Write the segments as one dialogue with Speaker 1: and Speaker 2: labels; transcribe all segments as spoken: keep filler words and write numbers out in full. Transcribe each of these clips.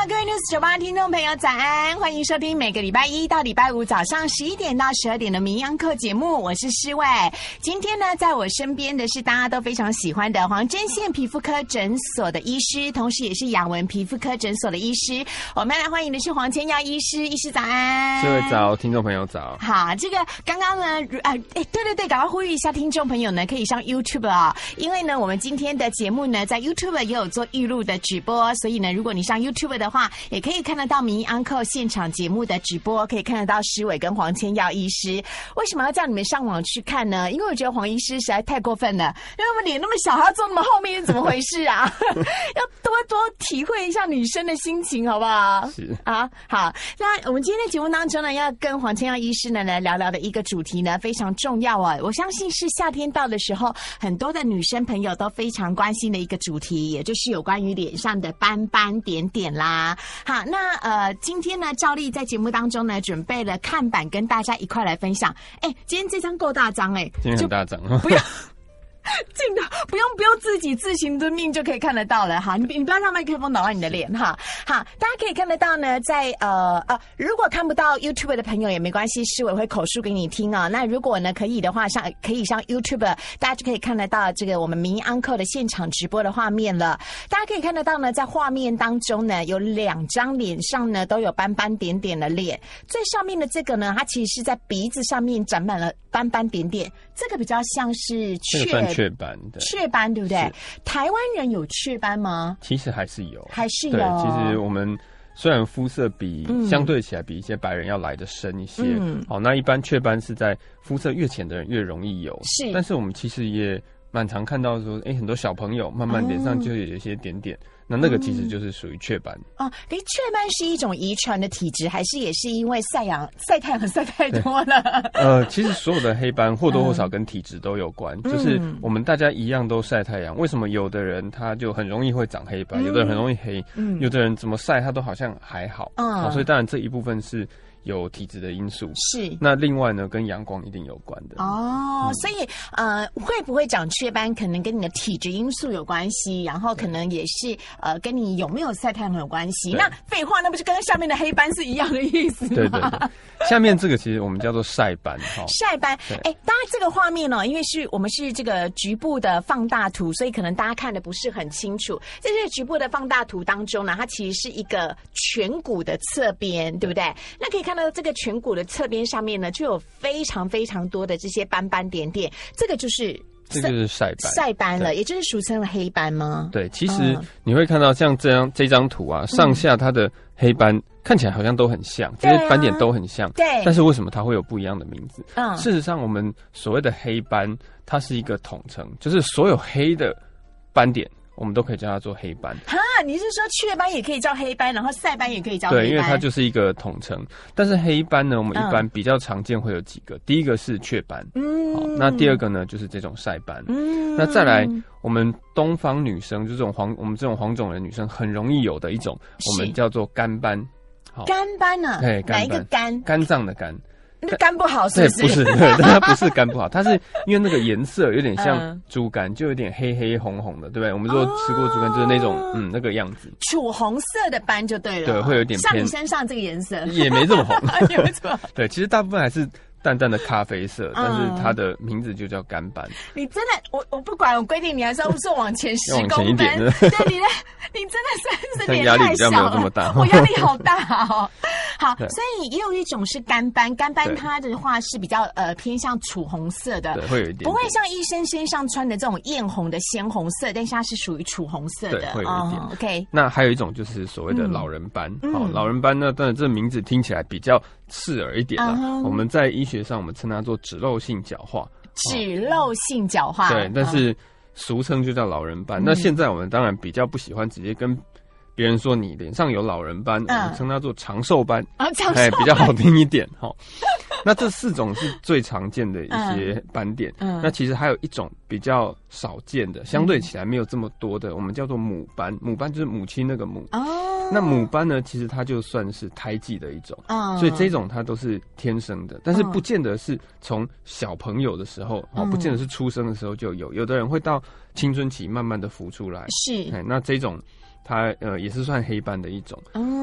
Speaker 1: 各位 News 九八听众朋友早安，欢迎收听每个礼拜一到礼拜五早上十一点到十二点的名扬课节目，我是诗伟。今天呢，在我身边的是大家都非常喜欢的黄针线皮肤科诊所的医师，同时也是雅文皮肤科诊所的医师。我们来欢迎的是黄千耀医师，医师早安。
Speaker 2: 诗伟早，听众朋友早。
Speaker 1: 好，这个刚刚呢，啊，哎，对对对，赶快呼吁一下听众朋友呢，可以上 YouTube 啊、哦，因为呢，我们今天的节目呢，在 YouTube 也有做预录的直播，所以呢，如果你上 YouTube 的话，也可以看得到名医 Uncle 现场节目的直播，可以看得到诗伟跟黄千耀医师。为什么要叫你们上网去看呢？因为我觉得黄医师实在太过分了，因为我们脸那么小，还要坐那么后面，怎么回事啊？要多多体会一下女生的心情，好不好？
Speaker 2: 是
Speaker 1: 啊，好。那我们今天的节目当中呢，要跟黄千耀医师呢来聊聊的一个主题呢，非常重要啊！我相信是夏天到的时候，很多的女生朋友都非常关心的一个主题，也就是有关于脸上的斑斑点点啦。好，那呃，今天呢，照例在节目当中呢，准备了看板跟大家一块来分享。哎，今天这张够大张哎，
Speaker 2: 今天很大张，
Speaker 1: 不要。镜头不用不用自己自行遵命就可以看得到了哈，你你不要让麦克风挡到你的脸哈。好，大家可以看得到呢，在呃呃，如果看不到 YouTube 的朋友也没关系，诗伟会口述给你听啊。那如果呢可以的话，上可以上 YouTube， 大家就可以看得到这个我们名医 Uncle 的现场直播的画面了。大家可以看得到呢，在画面当中呢，有两张脸上呢都有斑斑点点的脸，最上面的这个呢，它其实是在鼻子上面长满了斑斑点点，这个比较像是雀。
Speaker 2: 雀斑的
Speaker 1: 雀斑对不对？台湾人有雀斑吗？
Speaker 2: 其实还是有，
Speaker 1: 还是有。
Speaker 2: 对，其实我们虽然肤色比、嗯、相对起来比一些白人要来的深一些，嗯，好，那一般雀斑是在肤色越浅的人越容易有，是。但是我们其实也蛮常看到说，哎，很多小朋友慢慢脸上就有一些点点。嗯，那那个其实就是属于雀斑
Speaker 1: 哦。诶，雀斑是一种遗传的体质，还是也是因为晒阳晒太阳晒太多了？
Speaker 2: 呃，其实所有的黑斑或多或少跟体质都有关，嗯，就是我们大家一样都晒太阳，为什么有的人他就很容易会长黑斑，嗯，有的人很容易黑，嗯，有的人怎么晒他都好像还好，嗯，所以当然这一部分是有体质的因素，是。那另外呢，跟阳光一定有关的
Speaker 1: 哦，嗯，所以呃，会不会长雀斑，可能跟你的体质因素有关系，然后可能也是呃，跟你有没有晒太阳有关系。那废话，那不是跟下面的黑斑是一样的意思吗？
Speaker 2: 对对对，下面这个其实我们叫做晒斑哈。
Speaker 1: 晒斑，哎，当然这个画面哦，因为是我们是这个局部的放大图，所以可能大家看的不是很清楚。在这个局部的放大图当中呢，它其实是一个颧骨的侧边，对不对？那可以看到这个颧骨的侧边上面呢，就有非常非常多的这些斑斑点点，这个就是
Speaker 2: 这就是晒斑，
Speaker 1: 晒斑了，也就是俗称的黑斑吗？
Speaker 2: 对，其实你会看到像这样这张图啊，上下它的黑斑看起来好像都很像，这些斑点都很像，对。但是为什么它会有不一样的名字？嗯，事实上，我们所谓的黑斑，它是一个统称，就是所有黑的斑点，我们都可以叫它做黑斑。
Speaker 1: 哈，你是说雀斑也可以叫黑斑，然后晒斑也可以叫黑斑？
Speaker 2: 对，因为它就是一个统称。但是黑斑呢，我们一般比较常见会有几个，嗯，第一个是雀斑，嗯，好，那第二个呢就是这种晒斑，嗯，那再来我们东方女生，就这种黄，我们这种黄种人女生很容易有的一种，我们叫做肝斑。
Speaker 1: 肝斑啊？对，哪一个肝？
Speaker 2: 肝脏的肝。
Speaker 1: 那肝不好是不是？
Speaker 2: 对，不是，对，它不是肝不好，它是因为那个颜色有点像猪肝，就有点黑黑红红的，对不对？我们说吃过猪肝就是那种，哦，嗯那个样子，
Speaker 1: 楚红色的斑就对了，
Speaker 2: 对，会有点偏
Speaker 1: 像你身上这个颜色，
Speaker 2: 也没这么红，
Speaker 1: 也没这么红，
Speaker 2: 对，其实大部分还是淡淡的咖啡色，但是它的名字就叫肝斑。
Speaker 1: 你真的，我我不管，我规定你还是要说往前十公分，
Speaker 2: 往前一点的。
Speaker 1: 对，你的你真的算是脸
Speaker 2: 压力
Speaker 1: 太小了，
Speaker 2: 比较没有这么大，
Speaker 1: 我压力好大哦。好，所以也有一种是肝斑，肝斑它的话是比较呃偏向楚红色的，
Speaker 2: 对，会有一点点，
Speaker 1: 不会像医生身上穿的这种艳红的鲜红色，但是它是属于楚红色的，
Speaker 2: 对，会有一点。
Speaker 1: 哦、OK，
Speaker 2: 那还有一种就是所谓的老人斑，好、嗯哦，老人斑呢，当然这名字听起来比较刺耳一点了。Uh-huh. 我们在医学上我们称它做脂漏性角化，
Speaker 1: 脂漏性角化，
Speaker 2: 对，但是俗称就叫老人斑。嗯、那现在我们当然比较不喜欢直接跟别人说你脸上有老人斑，嗯、我们称它做长寿斑，
Speaker 1: 啊，长寿斑，
Speaker 2: 哎，比较好听一点哈。那这四种是最常见的一些斑点，嗯，那其实还有一种比较少见的，相对起来没有这么多的，我们叫做母斑。母斑就是母亲那个母哦。那母斑呢，其实它就算是胎记的一种，哦，所以这种它都是天生的，但是不见得是从小朋友的时候，哦，不见得是出生的时候就有，有的人会到青春期慢慢的浮出来，是，哎，那这种。它呃也是算黑斑的一种，哦，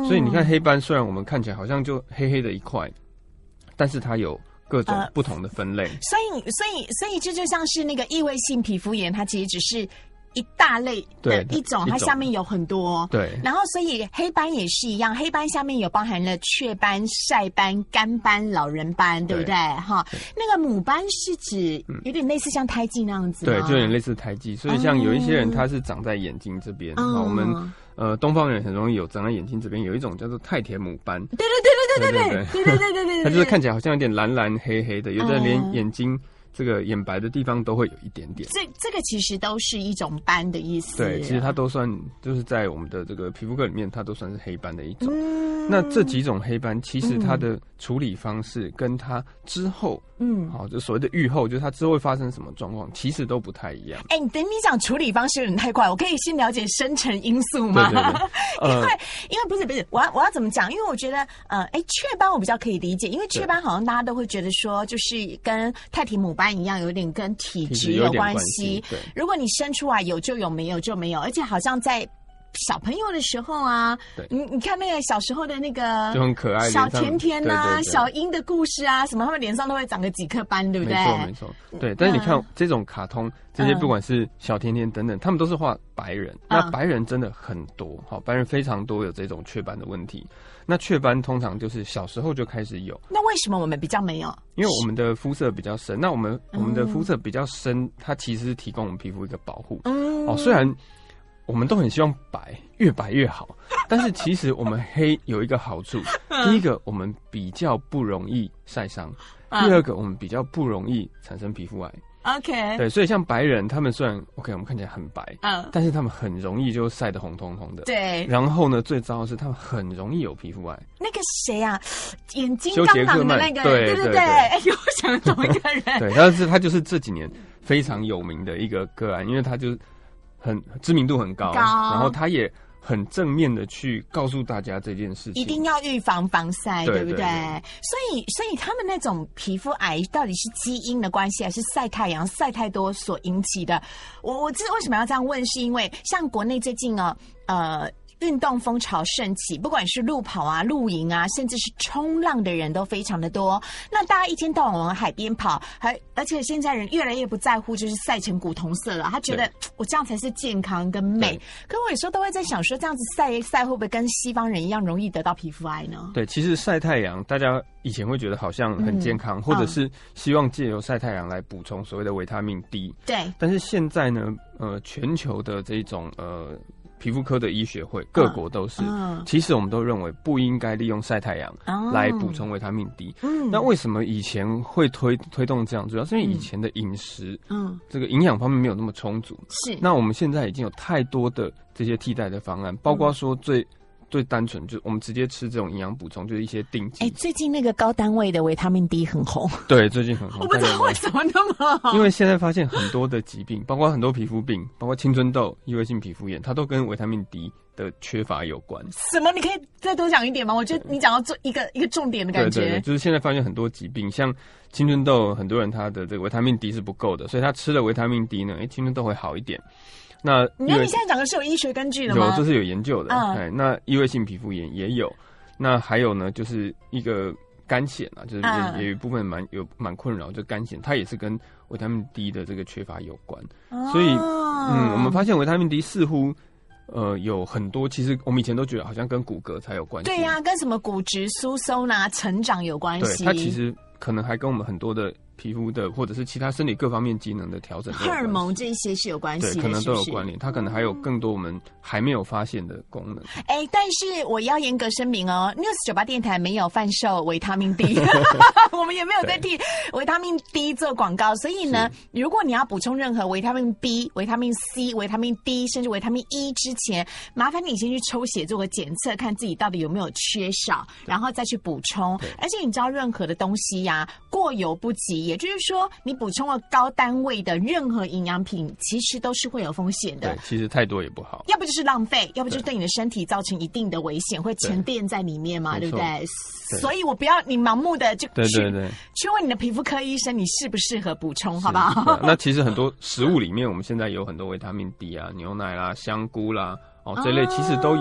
Speaker 2: 所以你看黑斑，虽然我们看起来好像就黑黑的一块，但是它有各种不同的分类。呃、
Speaker 1: 所以，所以，所以这就像是那个异位性皮肤炎，它其实只是一大类的一种，它下面有很多。
Speaker 2: 对，
Speaker 1: 然后所以黑斑也是一样，黑斑下面有包含了雀斑、晒斑、干斑、老人斑，对不对？哈，那个母斑是指有点类似像胎记那样子吗？
Speaker 2: 对，就有点类似胎记。所以像有一些人，他是长在眼睛这边，嗯、我们呃东方人很容易有长在眼睛这边，有一种叫做太田母斑。
Speaker 1: 对对对对对对对对对对对，
Speaker 2: 它就是看起来好像有点蓝蓝黑黑的，有的人连眼睛。这个眼白的地方都会有一点点，
Speaker 1: 这这个其实都是一种斑的意思。
Speaker 2: 对，其实它都算，就是在我们的这个皮肤科里面，它都算是黑斑的一种。嗯、那这几种黑斑，其实它的处理方式跟它之后，嗯，好，就所谓的预后，就是它之后会发生什么状况，其实都不太一样。
Speaker 1: 哎、欸，你等你讲处理方式有点太快，我可以先了解深层因素吗？
Speaker 2: 对对对，
Speaker 1: 呃、因为因为不是不是，我要我要怎么讲？因为我觉得，呃，哎、欸，雀斑我比较可以理解，因为雀斑好像大家都会觉得说，就是跟太体母斑一样，有点跟体质有关系。如果你生出来有就有，没有就没有，而且好像在小朋友的时候啊，你你看那个小时候的那个
Speaker 2: 就很可爱，
Speaker 1: 小甜甜啊，对对对，小樱的故事啊，什么他们脸上都会长个几颗斑，对不对？
Speaker 2: 没错没错，对。但是你看、嗯、这种卡通，这些不管是小甜甜等等，嗯、他们都是画白人，那白人真的很多，好，白人非常多有这种雀斑的问题。那雀斑通常就是小时候就开始有，
Speaker 1: 那为什么我们比较没有？
Speaker 2: 因为我们的肤色比较深，那我们、嗯、我们的肤色比较深，它其实是提供我们皮肤一个保护。嗯，哦，虽然我们都很希望白，越白越好，但是其实我们黑有一个好处，第一个我们比较不容易晒伤，第二个我们比较不容易产生皮肤癌。
Speaker 1: OK，
Speaker 2: 对，所以像白人，他们虽然 OK， 我们看起来很白，嗯，但是他们很容易就晒得红彤彤的。
Speaker 1: 对，
Speaker 2: 然后呢，最糟的是他们很容易有皮肤癌。
Speaker 1: 那个谁啊，眼睛刚朗的那个，
Speaker 2: 对对对对，
Speaker 1: 哎呦，我想同一个人。
Speaker 2: 对，但是他就是这几年非常有名的一个个案，因为他就是很知名度很高，高然后他也很正面的去告诉大家这件事情，
Speaker 1: 一定要预防防晒，
Speaker 2: 对
Speaker 1: 不 对, 对, 对, 对？所以，所以他们那种皮肤癌到底是基因的关系，还是晒太阳晒太多所引起的？我我知为什么要这样问，是因为像国内最近哦，呃。运动风潮盛起，不管是路跑啊、露营啊，甚至是冲浪的人都非常的多。那大家一天到晚往海边跑，还而且现在人越来越不在乎就是晒成古铜色了，他觉得我这样才是健康跟美。可我有时候都会在想说，这样子晒晒会不会跟西方人一样容易得到皮肤癌呢？
Speaker 2: 对，其实晒太阳，大家以前会觉得好像很健康，嗯、或者是希望借由晒太阳来补充所谓的维他命 D。对，但是现在呢，呃，全球的这种呃。皮肤科的医学会，各国都是。嗯、其实我们都认为不应该利用晒太阳来补充维他命 D。嗯，那为什么以前会推推动这样？主要是因为以前的饮食，嗯，这个营养方面没有那么充足。是。那我们现在已经有太多的这些替代的方案，包括说最。最单纯就是我们直接吃这种营养补充，就是一些定剂。
Speaker 1: 哎、欸，最近那个高单位的维他命 D 很红。
Speaker 2: 对，最近很红。
Speaker 1: 我不知道为什么那么好。
Speaker 2: 因为现在发现很多的疾病，包括很多皮肤病，包括青春痘、异位性皮肤炎，它都跟维他命 D 的缺乏有关。
Speaker 1: 什么？你可以再多讲一点吗？我觉得你讲到做一个一个重点的感觉。
Speaker 2: 对对对，就是现在发现很多疾病，像青春痘，很多人他的这个维他命 D 是不够的，所以他吃了维他命 D 呢，哎、欸，青春痘会好一点。那
Speaker 1: 你看你现在讲的是有医学根据的吗？
Speaker 2: 有，这是有研究的。嗯，哎，那异位性皮肤炎也有。那还有呢，就是一个肝癣啊，就是也、嗯、也有一部分蛮有蛮困扰，就肝癣，它也是跟维他命 D 的这个缺乏有关。哦、所以，嗯，我们发现维他命 D 似乎呃有很多，其实我们以前都觉得好像跟骨骼才有关系。
Speaker 1: 对呀、啊，跟什么骨质疏松啊、成长有关系。
Speaker 2: 对，它其实可能还跟我们很多的。皮肤的或者是其他身体各方面机能的调整，
Speaker 1: 荷尔蒙这些是有关系的，
Speaker 2: 对，可能都有关联。它可能还有更多我们还没有发现的功能。
Speaker 1: 哎、欸，但是我要严格声明哦 ，News 九八电台没有贩售维他命 D， 我们也没有在替维他命 D 做广告。所以呢，如果你要补充任何维他命 B、维他命 C、维他命 D， 甚至维他命 E 之前，麻烦你先去抽血做个检测，看自己到底有没有缺少，然后再去补充。而且你知道，任何的东西呀、啊，过犹不及。也就是说，你补充了高单位的任何营养品，其实都是会有风险的。
Speaker 2: 对，其实太多也不好。
Speaker 1: 要不就是浪费，要不就是对你的身体造成一定的危险，会沉淀在里面嘛， 对, 对不对？对，所以我不要你盲目的就去对对对去问你的皮肤科医生，你适不适合补充，好不好？
Speaker 2: 那其实很多食物里面，我们现在有很多维他命 D 啊，牛奶啦、香菇啦。哦，这类其实都有。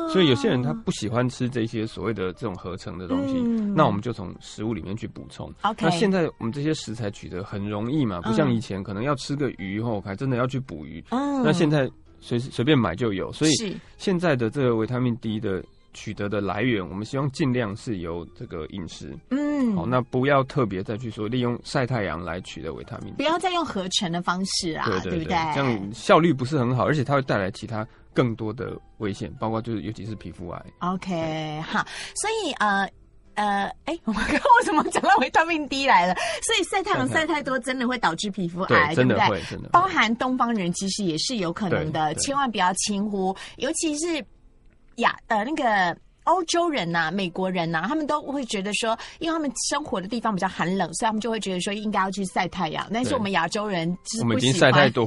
Speaker 2: 所以有些人他不喜欢吃这些所谓的这种合成的东西，嗯、那我们就从食物里面去补充。
Speaker 1: Okay.
Speaker 2: 那现在我们这些食材取得很容易嘛，不像以前可能要吃个鱼后还真的要去捕鱼。嗯、那现在随随便买就有，所以现在的这个维他命 D 的取得的来源，我们希望尽量是由这个饮食，嗯，好，那不要特别再去说利用晒太阳来取得维他命 D，
Speaker 1: 不要再用合成的方式啊，
Speaker 2: 对对 对,
Speaker 1: 对不对？
Speaker 2: 这样效率不是很好，而且它会带来其他更多的危险，包括就是尤其是皮肤癌。
Speaker 1: OK， 好，所以呃。呃，哎，我们刚刚为什么讲到维他命 D 来了？所以晒太阳晒太多，真的会导致皮肤癌，
Speaker 2: 对，真的
Speaker 1: 对不
Speaker 2: 会，真的会。
Speaker 1: 包含东方人其实也是有可能的，千万不要轻忽，尤其是亚呃那个欧洲人呐、啊、美国人呐、啊，他们都会觉得说，因为他们生活的地方比较寒冷，所以他们就会觉得说应该要去晒太阳。但是我们亚洲人就是不喜欢，
Speaker 2: 我们已经晒太多。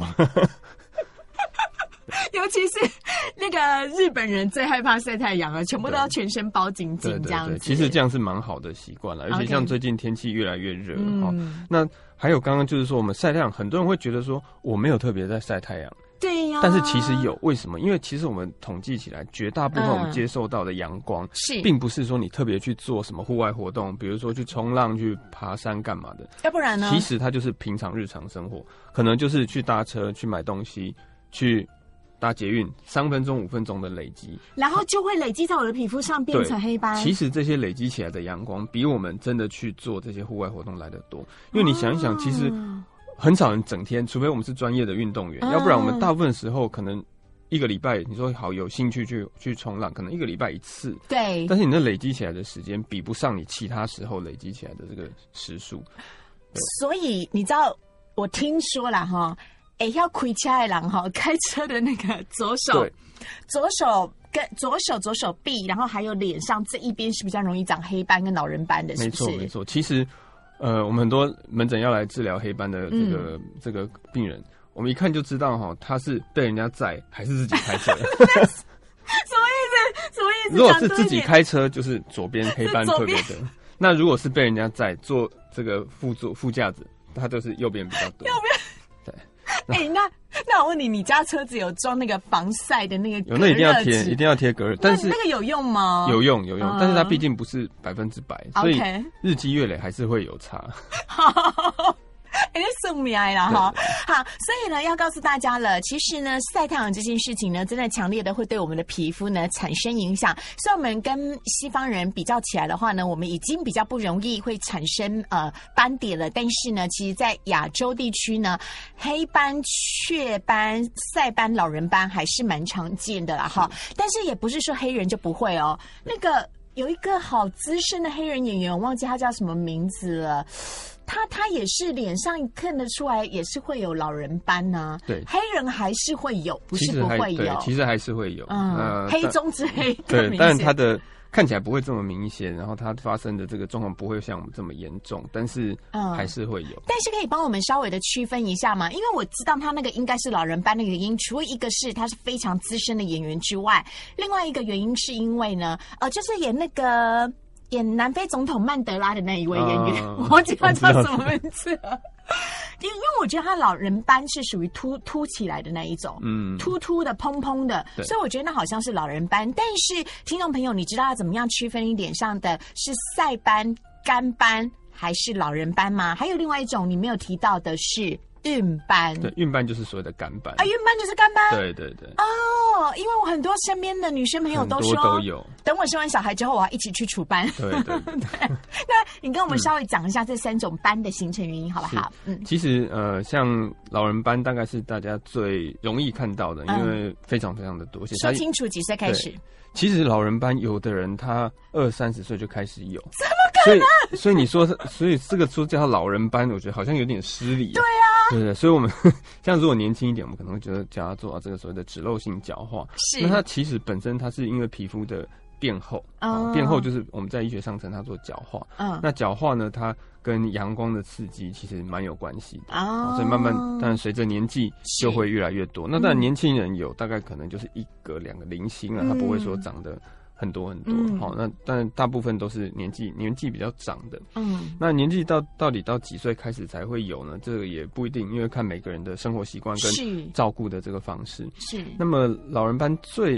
Speaker 1: 尤其是那个日本人最害怕晒太阳了，全部都要全身包紧紧这样子。
Speaker 2: 对对对，其实这样是蛮好的习惯了，而且像最近天气越来越热哈、嗯。那还有刚刚就是说我们晒太阳，很多人会觉得说我没有特别在晒太阳，
Speaker 1: 对呀、啊。
Speaker 2: 但是其实有，为什么？因为其实我们统计起来，绝大部分我们接受到的阳光，是、嗯、并不是说你特别去做什么户外活动，比如说去冲浪、去爬山干嘛的。
Speaker 1: 要不然呢？
Speaker 2: 其实它就是平常日常生活，可能就是去搭车、去买东西、去。搭捷运三分钟五分钟的累积，
Speaker 1: 然后就会累积在我的皮肤上变成黑斑。
Speaker 2: 其实这些累积起来的阳光，比我们真的去做这些户外活动来得多。因为你想一想，其实很少人整天，除非我们是专业的运动员，嗯、要不然我们大部分时候可能一个礼拜，你说好有兴趣去去冲浪，可能一个礼拜一次。
Speaker 1: 对。
Speaker 2: 但是你那累积起来的时间，比不上你其他时候累积起来的这个时数。
Speaker 1: 所以你知道，我听说了哈。哎，要开车的人哈，开车的那个左手、左手跟左手、左手臂，然后还有脸上这一边是比较容易长黑斑跟老人斑的，是不是？
Speaker 2: 没错，没错。其实，呃，我们很多门诊要来治疗黑斑的这个、嗯、这个病人，我们一看就知道哈，他是被人家载还是自己开车。
Speaker 1: 什么意思？什么意思？
Speaker 2: 如果是自己开车，就是左边黑斑特别的；那如果是被人家载坐这个副座副驾驶，他就是右边比较多。
Speaker 1: 右边。哎、欸，那那我问你，你家车子有装那个防晒的那个隔热纸？
Speaker 2: 有，那一定要贴，一定要贴隔热。但是
Speaker 1: 那个有用吗？
Speaker 2: 有用，有用，嗯、但是它毕竟不是百分之百，所以日积月累还是会有差。
Speaker 1: 好。哎，送命啦哈！好，所以呢，要告诉大家了，其实呢，晒太阳这件事情呢，真的强烈的会对我们的皮肤呢产生影响。所以我们跟西方人比较起来的话呢，我们已经比较不容易会产生呃斑点了。但是呢，其实在亚洲地区呢，黑斑、雀斑、晒斑、老人斑还是蛮常见的啦哈。但是也不是说黑人就不会哦，那个有一个好资深的黑人演员，我忘记他叫什么名字了。他他也是脸上看得出来，也是会有老人斑呐、啊。对，黑人还是会有，不是不会有。
Speaker 2: 其实还是会有，嗯，
Speaker 1: 呃、黑中之黑。
Speaker 2: 对，但是他的看起来不会这么明显，然后他发生的这个状况不会像我们这么严重，但是还是会有。嗯、
Speaker 1: 但是可以帮我们稍微的区分一下吗？因为我知道他那个应该是老人斑的原因，除了一个是他是非常资深的演员之外，另外一个原因是因为呢，呃，就是演那个。演南非总统曼德拉的那一位演员，呃、我忘记他叫什么名字了。因为我觉得他老人斑是属于凸凸起来的那一种，嗯，凸凸的、蓬蓬的，所以我觉得那好像是老人斑。但是听众朋友，你知道要怎么样区分你脸上的是晒斑、干斑还是老人斑吗？还有另外一种你没有提到的是孕斑。
Speaker 2: 对，孕斑就是所谓的干斑。
Speaker 1: 啊，孕斑就是干斑。
Speaker 2: 对对对。
Speaker 1: 哦，因为我很多身边的女生朋友都说，
Speaker 2: 都有。
Speaker 1: 等我生完小孩之后，我要一起去除斑。
Speaker 2: 对对 对, 对。
Speaker 1: 那你跟我们稍微讲一下这三种斑的形成原因，好不好？
Speaker 2: 嗯，其实呃，像老人斑大概是大家最容易看到的，嗯、因为非常非常的多。
Speaker 1: 说清楚几岁开始？
Speaker 2: 其实老人斑，有的人他二三十岁就开始有，
Speaker 1: 怎么可能？
Speaker 2: 所以，所以你说，所以这个说叫他老人斑，我觉得好像有点失礼、啊。
Speaker 1: 对啊，
Speaker 2: 对对，所以我们像如果年轻一点，我们可能会觉得叫他做这个所谓的脂漏性角化。是，那它其实本身它是因为皮肤的变厚，哦、变厚就是我们在医学上称它做角化。嗯，那角化呢，它跟阳光的刺激其实蛮有关系的。哦，所以慢慢，当然随着年纪就会越来越多。那当然年轻人有大概可能就是一个两个零星啊，嗯、它不会说长得很多很多。好、嗯，那但大部分都是年纪年纪比较长的。嗯，那年纪到到底到几岁开始才会有呢？这个也不一定，因为看每个人的生活习惯跟照顾的这个方式。是。那么老人斑最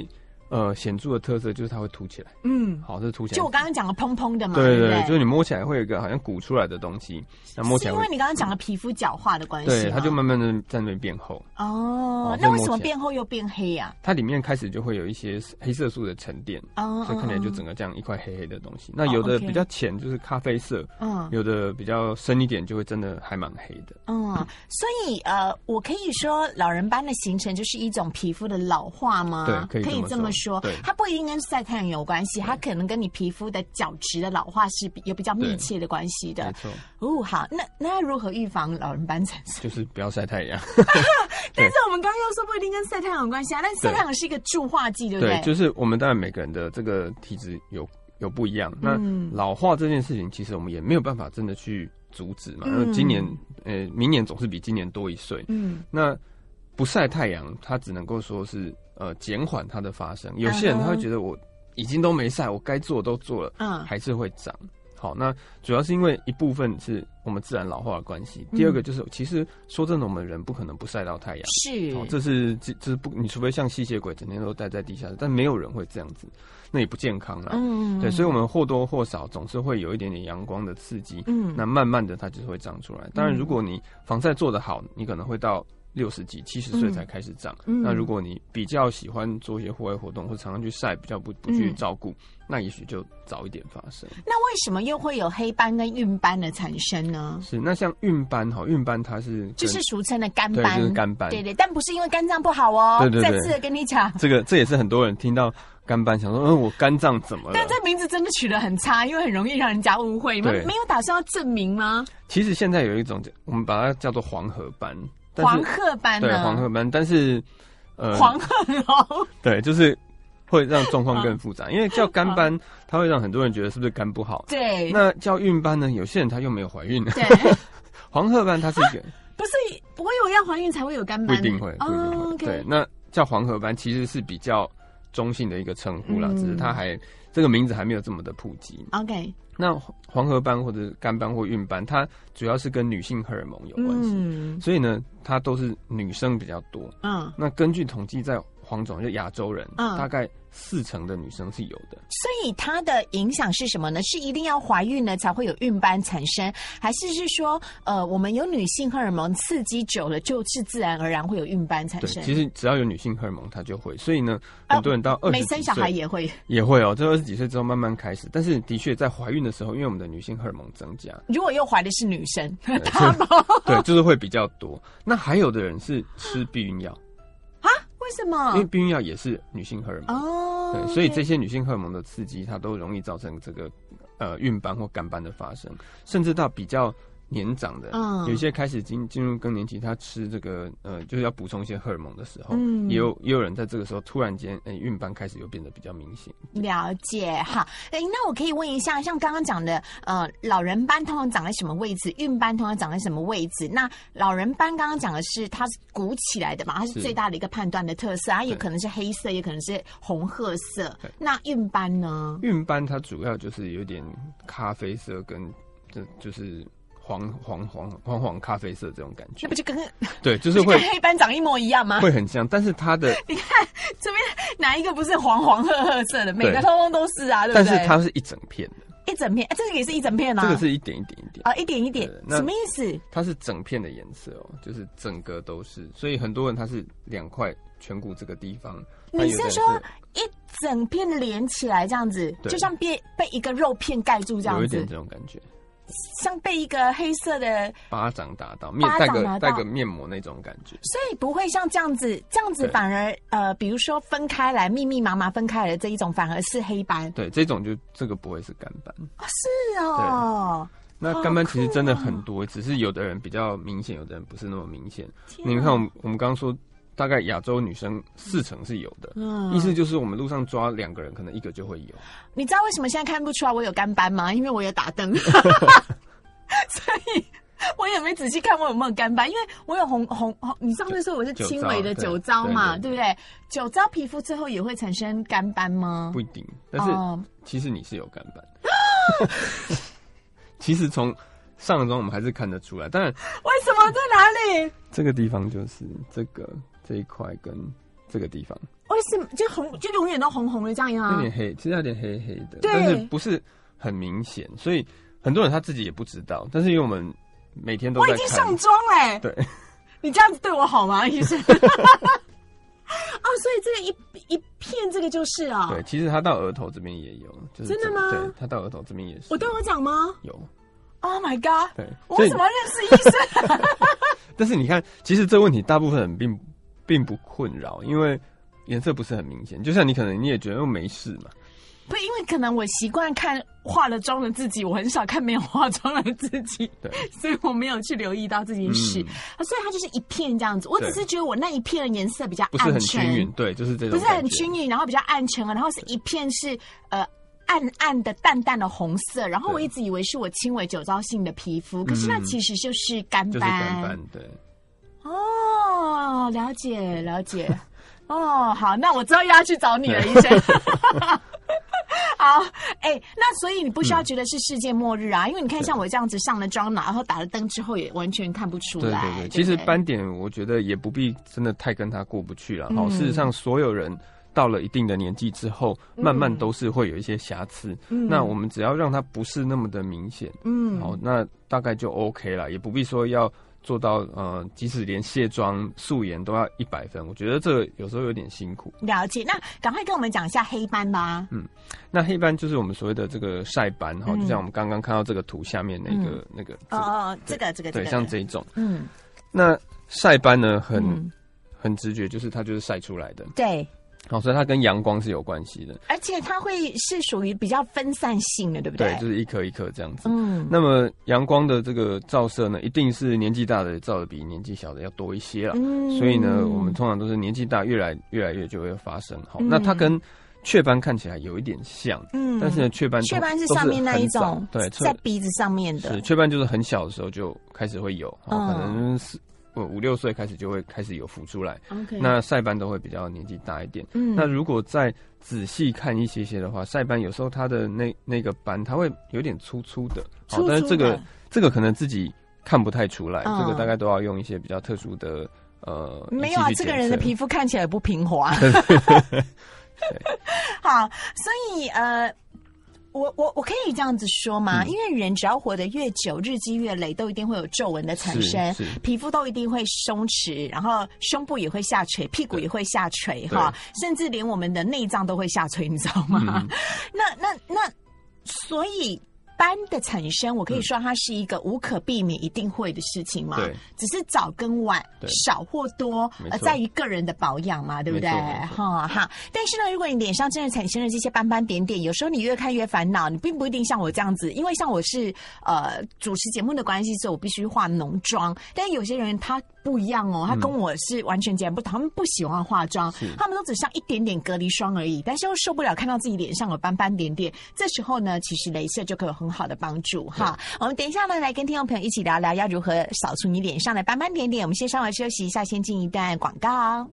Speaker 2: 呃显著的特色就是它会凸起来。嗯，好，这是凸起来。
Speaker 1: 就我刚刚讲的蓬蓬的嘛。
Speaker 2: 对对对，
Speaker 1: 对，
Speaker 2: 就是你摸起来会有一个好像鼓出来的东西，那摸起来
Speaker 1: 是因为你刚刚讲的皮肤角化的关系。
Speaker 2: 对，它就慢慢的在那边变厚。
Speaker 1: 哦，那为什么变厚又变黑呀、啊？
Speaker 2: 它里面开始就会有一些黑色素的沉淀，哦，所以看起来就整个这样一块黑黑的东西。那有的比较浅就是咖啡色，嗯，有的比较深一点就会真的还蛮黑的。
Speaker 1: 嗯，所以呃，我可以说老人斑的形成就是一种皮肤的老化吗？
Speaker 2: 对，可以
Speaker 1: 这么说。
Speaker 2: 对，
Speaker 1: 它不一定跟晒太阳有关系，它可能跟你皮肤的角质的老化是有比较密切的关系的。
Speaker 2: 没错。
Speaker 1: 哦，好，那那如何预防老人斑产生？
Speaker 2: 就是不要晒太阳。
Speaker 1: 但是我们刚刚又说不一定跟晒太阳有关系啊，但晒太阳是一个助化剂，对不对？
Speaker 2: 对，就是我们当然每个人的这个体质有有不一样。那老化这件事情，其实我们也没有办法真的去阻止嘛。因为今年呃，明年总是比今年多一岁。嗯，那不晒太阳，它只能够说是呃减缓它的发生。有些人他会觉得我已经都没晒，我该做都做了，嗯，还是会长。好，那主要是因为一部分是我们自然老化的关系，第二个就是，其实说真的，我们人不可能不晒到太阳，
Speaker 1: 是，
Speaker 2: 哦，这是这这是不，你除非像吸血鬼整天都待在地下室，但没有人会这样子，那也不健康啦。嗯，对，所以我们或多或少总是会有一点点阳光的刺激，嗯，那慢慢的它就是会长出来。当然，如果你防晒做得好，你可能会到六十几、七十岁才开始长。嗯，那如果你比较喜欢做一些户外活动，或常常去晒，比较不不去照顾，嗯，那也许就早一点发生。
Speaker 1: 那为什么又会有黑斑跟晕斑的产生呢？
Speaker 2: 是，那像晕斑哈，晕斑它是
Speaker 1: 就是俗称的肝斑，
Speaker 2: 对，就是肝斑，
Speaker 1: 对对，但不是因为肝脏不好哦。
Speaker 2: 对对对，
Speaker 1: 再次的跟你讲，
Speaker 2: 这个这也是很多人听到肝斑想说，嗯，我肝脏怎么了？
Speaker 1: 但这名字真的取得很差，因为很容易让人家误会。没没有打算要证明吗？
Speaker 2: 其实现在有一种，我们把它叫做黄褐斑。
Speaker 1: 黄褐斑呢？
Speaker 2: 对，黄褐斑，但是呃，
Speaker 1: 黄褐哦，
Speaker 2: 对，就是会让状况更复杂，因为叫肝斑，它会让很多人觉得是不是肝不好？
Speaker 1: 对。
Speaker 2: 那叫孕斑呢？有些人他又没有怀孕了。
Speaker 1: 对。
Speaker 2: 黄褐斑它是一个，
Speaker 1: 不是不会有要怀孕才会有肝斑，
Speaker 2: 不一定会，不一定会。Oh, okay. 对，那叫黄褐斑其实是比较中性的一个称呼啦，嗯，只是它还这个名字还没有这么的普及。
Speaker 1: OK。
Speaker 2: 那黄褐斑或者肝斑或孕斑，它主要是跟女性荷尔蒙有关系，嗯，所以呢，它都是女生比较多。嗯，那根据统计，在黄种就亚洲人，嗯，大概四成的女生是有的。
Speaker 1: 所以它的影响是什么呢？是一定要怀孕了才会有孕斑产生，还是是说，呃，我们有女性荷尔蒙刺激久了，就是自然而然会有孕斑产生？
Speaker 2: 对，其实只要有女性荷尔蒙，它就会。所以呢，很多人到二十几岁，
Speaker 1: 没生小孩也会，
Speaker 2: 也会哦。这二十几岁之后慢慢开始，但是的确在怀孕的时候，因为我们的女性荷尔蒙增加，
Speaker 1: 如果又怀的是女生，
Speaker 2: 对，就是会比较多。那还有的人是吃避孕药。
Speaker 1: 为什么？
Speaker 2: 因为避孕药也是女性荷尔蒙哦，对， okay. 所以这些女性荷尔蒙的刺激，它都容易造成这个呃孕斑或肝斑的发生，甚至到比较年长的，嗯，有一些开始进进入更年期，他吃这个呃就是要补充一些荷尔蒙的时候，嗯，也有也有人在这个时候突然间，哎，孕斑开始又变得比较明显。
Speaker 1: 了解哈，哎，那我可以问一下，像刚刚讲的，呃，老人斑通常长在什么位置？孕斑通常长在什么位置？那老人斑刚刚讲的是它是鼓起来的嘛，它是最大的一个判断的特色，它也可能是黑色，也可能是红褐色。那孕斑呢？
Speaker 2: 孕斑它主要就是有点咖啡色跟这就是黄黄黄黄黄咖啡色这种感觉，
Speaker 1: 那不就跟
Speaker 2: 对，就是会
Speaker 1: 跟黑斑长一模一样吗？
Speaker 2: 会很像，但是它的
Speaker 1: 你看这边哪一个不是黄黄褐褐色的？每个通通都是啊，对不对？
Speaker 2: 但是它是一整片的，
Speaker 1: 一整片，啊、这个也是一整片吗？
Speaker 2: 这个是一点一点一点
Speaker 1: 啊、哦，一点一点，什么意思？
Speaker 2: 它是整片的颜色哦，就是整个都是，所以很多人他是两块颧骨这个地方。
Speaker 1: 你是说一整片连起来这样子，就像被被一个肉片盖住这样子，
Speaker 2: 有一点这种感觉。
Speaker 1: 像被一个黑色的
Speaker 2: 巴掌打到，面带个带个面膜那种感觉，
Speaker 1: 所以不会像这样子，这样子反而呃，比如说分开来密密麻麻分开来的这一种，反而是黑斑。对，
Speaker 2: 这种就这个不会是肝斑。
Speaker 1: 哦，是哦。
Speaker 2: 那肝斑其实真的很多，只是有的人比较明显，有的人不是那么明显。你看我们我们刚刚说。大概亚洲女生四成是有的，嗯，意思就是我们路上抓两个人，可能一个就会有。
Speaker 1: 你知道为什么现在看不出来我有肝斑吗？因为我有打灯，所以我也没仔细看我有没有肝斑，因为我有红红红。你上次说我是轻微的酒糟嘛， 对, 对, 对, 对不对？酒糟皮肤最后也会产生肝斑吗？
Speaker 2: 不一定，但是、哦、其实你是有肝斑。其实从上妆我们还是看得出来，当然
Speaker 1: 为什么在哪里？
Speaker 2: 这个地方就是这个。这一块跟这个地方，
Speaker 1: 为为什么就红就永远都红红的这样啊？
Speaker 2: 有点黑，其实有点黑黑的，但是不是很明显，所以很多人他自己也不知道。但是因为我们每天都在看，
Speaker 1: 我已经上妆嘞，
Speaker 2: 对，
Speaker 1: 你这样子对我好吗，医生？哦，所以这个一一片这个就是啊，
Speaker 2: 对，其实他到额头这边也有，就是、
Speaker 1: 真的吗？
Speaker 2: 对，他到额头这边也是。
Speaker 1: 我对我讲吗？
Speaker 2: 有。
Speaker 1: Oh my god！
Speaker 2: 对，
Speaker 1: 我为什么要认识医生？
Speaker 2: 但是你看，其实这个问题大部分人并并不困扰，因为颜色不是很明显。就像你可能你也觉得没事嘛。
Speaker 1: 不，因为可能我习惯看化了妆的自己，我很少看没有化妆的自己，对，所以我没有去留意到这件事。嗯、所以它就是一片这样子。我只是觉得我那一片的颜色比较暗沉，
Speaker 2: 不是很均匀，对，就是这种，
Speaker 1: 不是很均匀，然后比较暗沉，然后是一片是呃。暗暗的淡淡的红色，然后我一直以为是我轻微酒糟性的皮肤，可是那其实就是干斑。就是干斑，对。哦，了解了解。哦，好，那我之后又要去找你了，医生。好，哎、欸，那所以你不需要觉得是世界末日啊，嗯、因为你看像我这样子上了妆，然后打了灯之后，也完全看不出来。对对对，
Speaker 2: 对对，其实斑点我觉得也不必真的太跟它过不去了。好、嗯，事实上所有人。到了一定的年纪之后，慢慢都是会有一些瑕疵。嗯、那我们只要让它不是那么的明显，嗯，好，那大概就 OK 了，也不必说要做到呃，即使连卸妆、素颜都要一百分，我觉得这个有时候有点辛苦。
Speaker 1: 了解，那赶快跟我们讲一下黑斑吧。
Speaker 2: 嗯，那黑斑就是我们所谓的这个晒斑哈、嗯，就像我们刚刚看到这个图下面那个、嗯、那个
Speaker 1: 哦哦，这个这个
Speaker 2: 对，像这一种，
Speaker 1: 嗯，
Speaker 2: 那晒斑呢很、嗯、很直觉，就是它就是晒出来的，
Speaker 1: 对。
Speaker 2: 好、哦，所以它跟阳光是有关系的，
Speaker 1: 而且它会是属于比较分散性的，对不对？
Speaker 2: 对，就是一颗一颗这样子。嗯，那么阳光的这个照射呢，一定是年纪大的照的比年纪小的要多一些了。嗯，所以呢，我们通常都是年纪大越来越来越就会发生。好、嗯，那它跟雀斑看起来有一点像，嗯，但是呢，雀斑
Speaker 1: 雀斑是上面那一种，
Speaker 2: 对，
Speaker 1: 在鼻子上面的。
Speaker 2: 是雀斑就是很小的时候就开始会有，哦、可能是。五六岁开始就会开始有浮出来， okay. 那晒斑都会比较年纪大一点。嗯，那如果再仔细看一些些的话，晒斑有时候它的那那个斑它会有点粗粗的，
Speaker 1: 粗粗的，
Speaker 2: 但是这个这个可能自己看不太出来，嗯、这个大概都要用一些比较特殊的呃。
Speaker 1: 没有啊，这个人的皮肤看起来不平滑。好，所以呃。我我我可以这样子说吗？嗯、因为人只要活得越久，日积月累，都一定会有皱纹的产生，皮肤都一定会松弛，然后胸部也会下垂，屁股也会下垂哈，甚至连我们的内脏都会下垂，你知道吗？嗯、那那那，所以。斑的产生，我可以说它是一个无可避免、一定会的事情嘛？对，只是早跟晚、少或多，呃，在于个人的保养嘛，对不对？哈哈。但是呢，如果你脸上真的产生了这些斑斑点点，有时候你越看越烦恼，你并不一定像我这样子，因为像我是呃主持节目的关系，所以我必须化浓妆。但是有些人他不一样哦，他跟我是完全截然不同，他们不喜欢化妆，他们都只上一点点隔离霜而已，但是又受不了看到自己脸上有斑斑点点。这时候呢，其实雷射就可以有很好的帮助哈。我们等一下呢，来跟听众朋友一起聊聊要如何扫除你脸上的斑斑点点。我们先稍微休息一下，先进一段广告。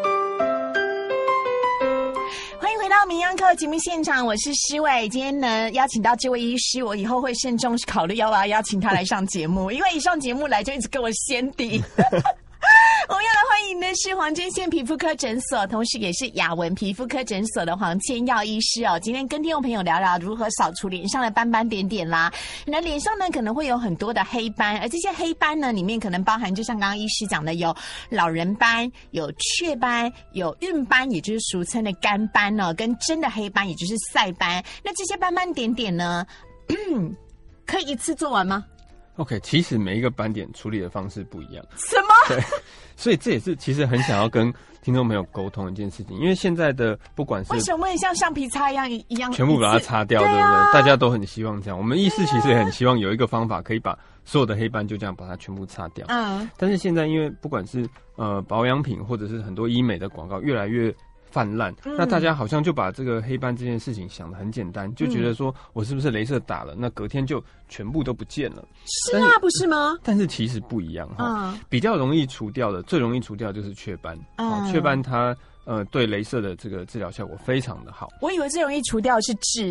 Speaker 1: 欢迎回到名医课节目现场，我是施伟。今天呢，邀请到这位医师，我以后会慎重考虑要不要邀请他来上节目，因为一上节目来就一直给我先敌。我们要来欢迎的是黄针线皮肤科诊所，同时也是雅文皮肤科诊所的黄千耀医师哦。今天跟听众朋友聊聊如何扫除脸上的斑斑点点啦。那脸上呢可能会有很多的黑斑，而这些黑斑呢里面可能包含，就像刚刚医师讲的，有老人斑、有雀斑、有孕斑，也就是俗称的干斑呢、哦，跟真的黑斑，也就是晒斑。那这些斑斑点点呢，可以一次做完吗
Speaker 2: ？OK， 其实每一个斑点处理的方式不一样。
Speaker 1: 什么？
Speaker 2: 对，所以这也是其实很想要跟听众朋友沟通一件事情，因为现在的不管是
Speaker 1: 为什么会像橡皮擦一样一样
Speaker 2: 全部把它擦掉，对不对？啊、大家都很希望这样。我们医师其实也很希望有一个方法可以把所有的黑斑就这样把它全部擦掉。嗯。但是现在因为不管是呃保养品或者是很多医美的广告越来越泛滥、嗯，那大家好像就把这个黑斑这件事情想得很简单，就觉得说我是不是雷射打了，那隔天就全部都不见了？
Speaker 1: 是啊，不是吗？
Speaker 2: 但是其实不一样哈、嗯，比较容易除掉的，最容易除掉就是雀斑。嗯，雀斑它呃对雷射的这个治疗效果非常的好。
Speaker 1: 我以为最容易除掉的是痣诶、欸。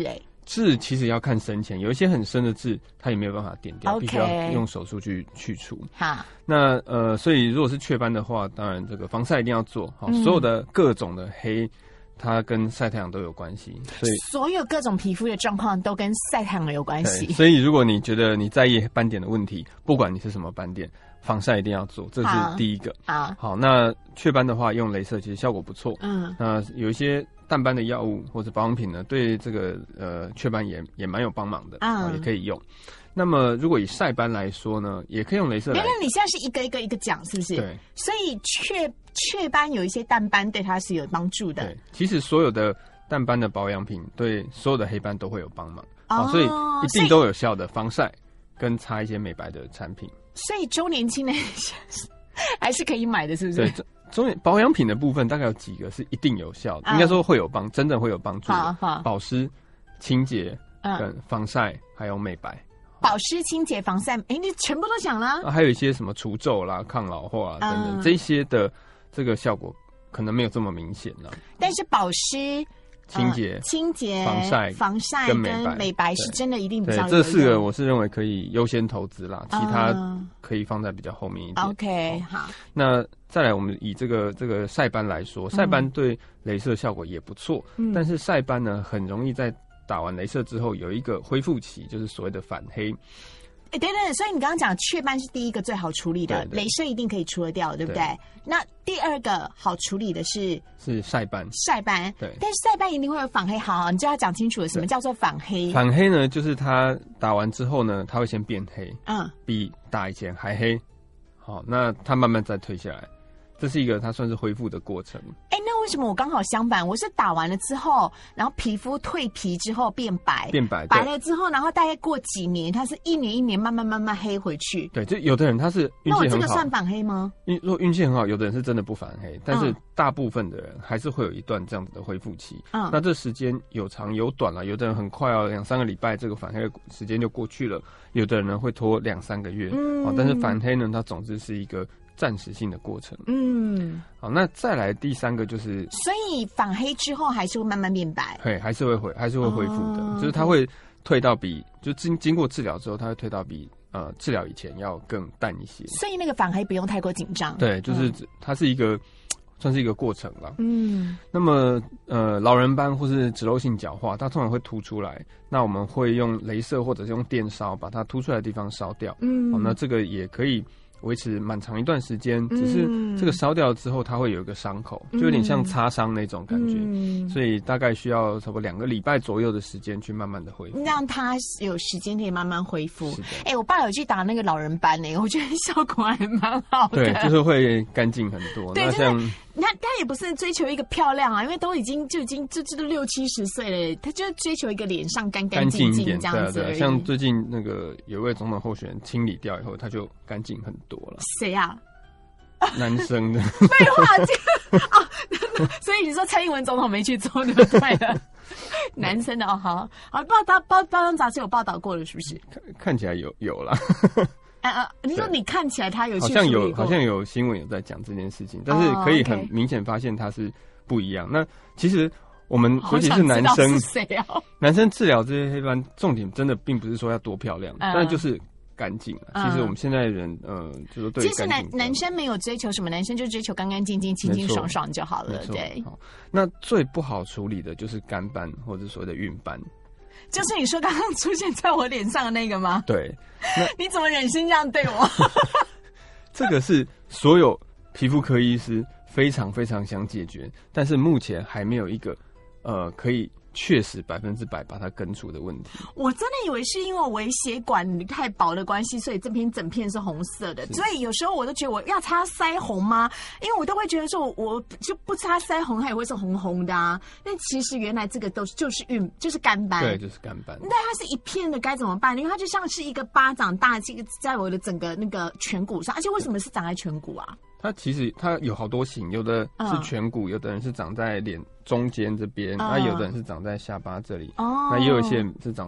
Speaker 2: 痣其实要看深浅，有一些很深的痣，它也没有办法点掉，
Speaker 1: okay.
Speaker 2: 必须要用手术去去除。
Speaker 1: 好，
Speaker 2: 那呃，所以如果是雀斑的话，当然这个防晒一定要做好，嗯、所有的各种的黑，它跟晒太阳都有关系，所以
Speaker 1: 所有各种皮肤的状况都跟晒太阳有关系。
Speaker 2: 所以如果你觉得你在意斑点的问题，不管你是什么斑点，防晒一定要做，这是第一个。
Speaker 1: 好，
Speaker 2: 好，那雀斑的话，用雷射其实效果不错。嗯，那有一些淡斑的药物或者保养品呢，对这个呃雀斑也也蛮有帮忙的，嗯，也可以用。那么如果以晒斑来说呢，也可以用雷射来。
Speaker 1: 原来你现在是一个一个一个讲，是不是？
Speaker 2: 对。
Speaker 1: 所以雀雀斑有一些淡斑对它是有帮助的。
Speaker 2: 对，其实所有的淡斑的保养品对所有的黑斑都会有帮忙，哦，所以一定都有效的防晒跟擦一些美白的产品。
Speaker 1: 所以周年庆的还是可以买的，是不是？
Speaker 2: 对。中保养品的部分大概有几个是一定有效的，嗯、应该说会有帮，真正会有帮助的。保湿、清洁、跟防晒，还有美白。
Speaker 1: 保湿、清洁、防晒，哎、欸，你全部都讲了、
Speaker 2: 啊。还有一些什么除皱啦、抗老化、啊、等等，嗯、这些的这个效果可能没有这么明显了。
Speaker 1: 但是保湿。
Speaker 2: 清洁、
Speaker 1: 呃、清洁、
Speaker 2: 防晒、
Speaker 1: 防晒跟美白，美白是真的一定比较有用。
Speaker 2: 这四个我是认为可以优先投资啦，其他可以放在比较后面一点。
Speaker 1: OK， 好。
Speaker 2: 那再来，我们以这个这个晒斑来说，晒斑对雷射效果也不错，嗯、但是晒斑呢，很容易在打完雷射之后有一个恢复期，就是所谓的反黑。
Speaker 1: 哎，等等，所以你刚刚讲雀斑是第一个最好处理的，雷射一定可以除得掉，对不对？对，那第二个好处理的是
Speaker 2: 是晒斑，
Speaker 1: 晒斑，
Speaker 2: 对，
Speaker 1: 但是晒斑一定会有反黑，好，你就要讲清楚了，什么叫做反黑？
Speaker 2: 反黑呢，就是它打完之后呢，它会先变黑，嗯，比打以前还黑，好，那它慢慢再退下来。这是一个它算是恢复的过程。
Speaker 1: 哎、欸，那为什么我刚好相反？我是打完了之后，然后皮肤蜕皮之后变白，
Speaker 2: 变白，
Speaker 1: 白了之后，然后大概过几年，它是一年一年慢慢慢慢黑回去。
Speaker 2: 对，就有的人他是运气很好。
Speaker 1: 那我这个算反黑吗？
Speaker 2: 因如果运气很好，有的人是真的不反黑，但是大部分的人还是会有一段这样子的恢复期。嗯，那这时间有长有短了，有的人很快哦，两三个礼拜这个反黑的时间就过去了，有的人呢会拖两三个月。嗯，哦，但是反黑呢，它总之是一个暂时性的过程。嗯，好，那再来第三个就是，
Speaker 1: 所以反黑之后还是会慢慢变白，
Speaker 2: 对，还是会回，还是会恢复的，哦、就是它会退到比就经经过治疗之后，它会退到比呃治疗以前要更淡一些。
Speaker 1: 所以那个反黑不用太过紧张，
Speaker 2: 对，就是、嗯、它是一个算是一个过程啦。嗯，那么呃老人斑或是脂漏性角化，它通常会凸出来，那我们会用雷射或者是用电烧把它凸出来的地方烧掉。嗯，好，那这个也可以维持蛮长一段时间，只是这个烧掉之后，它会有一个伤口，就有点像擦伤那种感觉，嗯、所以大概需要差不多两个礼拜左右的时间去慢慢的恢复，
Speaker 1: 让它有时间可以慢慢恢复。哎、欸，我爸有去打那个老人斑呢、欸，我觉得效果还蛮好的，
Speaker 2: 对，就是会干净很多。
Speaker 1: 对，
Speaker 2: 那像
Speaker 1: 他他也不是追求一个漂亮啊，因为都已经就已经这这都六七十岁了，他就追求一个脸上干干净净这样子而已。
Speaker 2: 对对，像最近那个有一位总统候选人清理掉以后，他就干净很多了。
Speaker 1: 谁啊？
Speaker 2: 男生的。
Speaker 1: 废话，这个啊，所以你说蔡英文总统没去做，对不对的？男生的哦，好好报道报报章杂志有报道过了，是不是？
Speaker 2: 看看起来有有啦。
Speaker 1: 啊啊！你说你看起来他有去
Speaker 2: 好像有好像有新闻有在讲这件事情，但是可以很明显发现他是不一样。Oh, okay. 那其实我们尤其是男生，
Speaker 1: 是谁啊？
Speaker 2: 男生治疗这些黑斑，重点真的并不是说要多漂亮，嗯、但就是干净。其实我们现在的人，呃，就是对。
Speaker 1: 其实男男生没有追求什么，男生就追求干干净净、清清爽爽就好了。对。好，
Speaker 2: 那最不好处理的就是干斑或者所谓的孕斑。
Speaker 1: 就是你说刚刚出现在我脸上的那个吗？
Speaker 2: 对，
Speaker 1: 你怎么忍心这样对我？
Speaker 2: 这个是所有皮肤科医师非常非常想解决，但是目前还没有一个呃可以确实百分之百把它根除的问题。
Speaker 1: 我真的以为是因为我微血管太薄的关系，所以这片整片是红色的。所以有时候我都觉得我要擦腮红吗？因为我都会觉得说我，我就不擦腮红，它也会是红红的啊。但其实原来这个都是就是孕，就是干斑，
Speaker 2: 对，就是干斑。
Speaker 1: 那它是一片的，该怎么办？因为它就像是一个巴掌大，这个在我的整个那个颧骨上，而且为什么是长在颧骨啊？
Speaker 2: 它其实它有好多型，有的是颧骨，有的人是长在脸中间这边，那、嗯、有的人是长在下巴这里，哦、那也有一些是长到